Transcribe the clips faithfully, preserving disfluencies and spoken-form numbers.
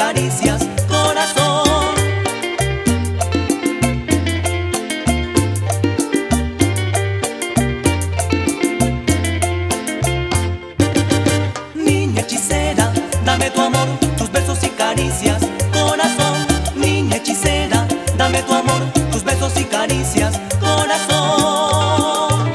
caricias, corazón. Niña hechicera, dame tu amor, tus besos y caricias, corazón. Niña hechicera, dame tu amor, tus besos y caricias, corazón.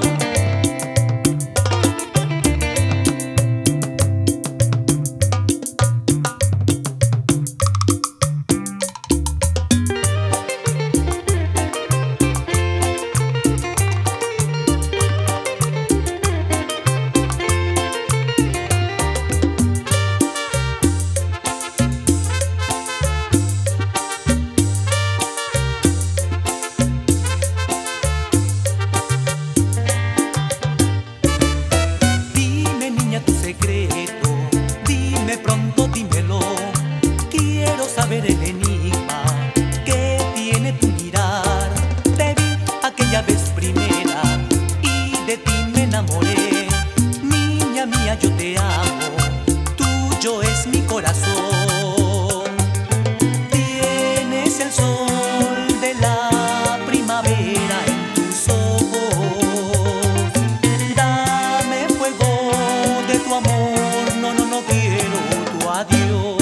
Secreto, dime pronto, dímelo. Quiero saber el enigma que tiene tu mirar. Te vi aquella vez primera y de ti me enamoré. Niña mía, yo te amo, tuyo es mi corazón. Tienes el sol de la primavera en tus ojos. Dame fuego de tu amor, no, no, no quiero tu adiós.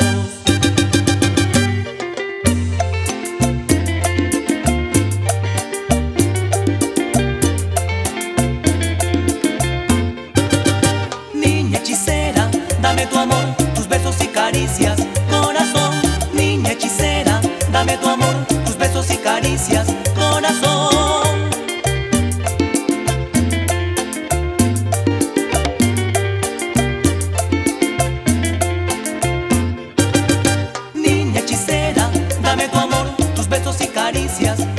Niña hechicera, dame tu amor, tus besos y caricias, corazón. Niña hechicera, dame tu amor, tus besos y caricias, corazón. Dame tu amor, tus besos y caricias,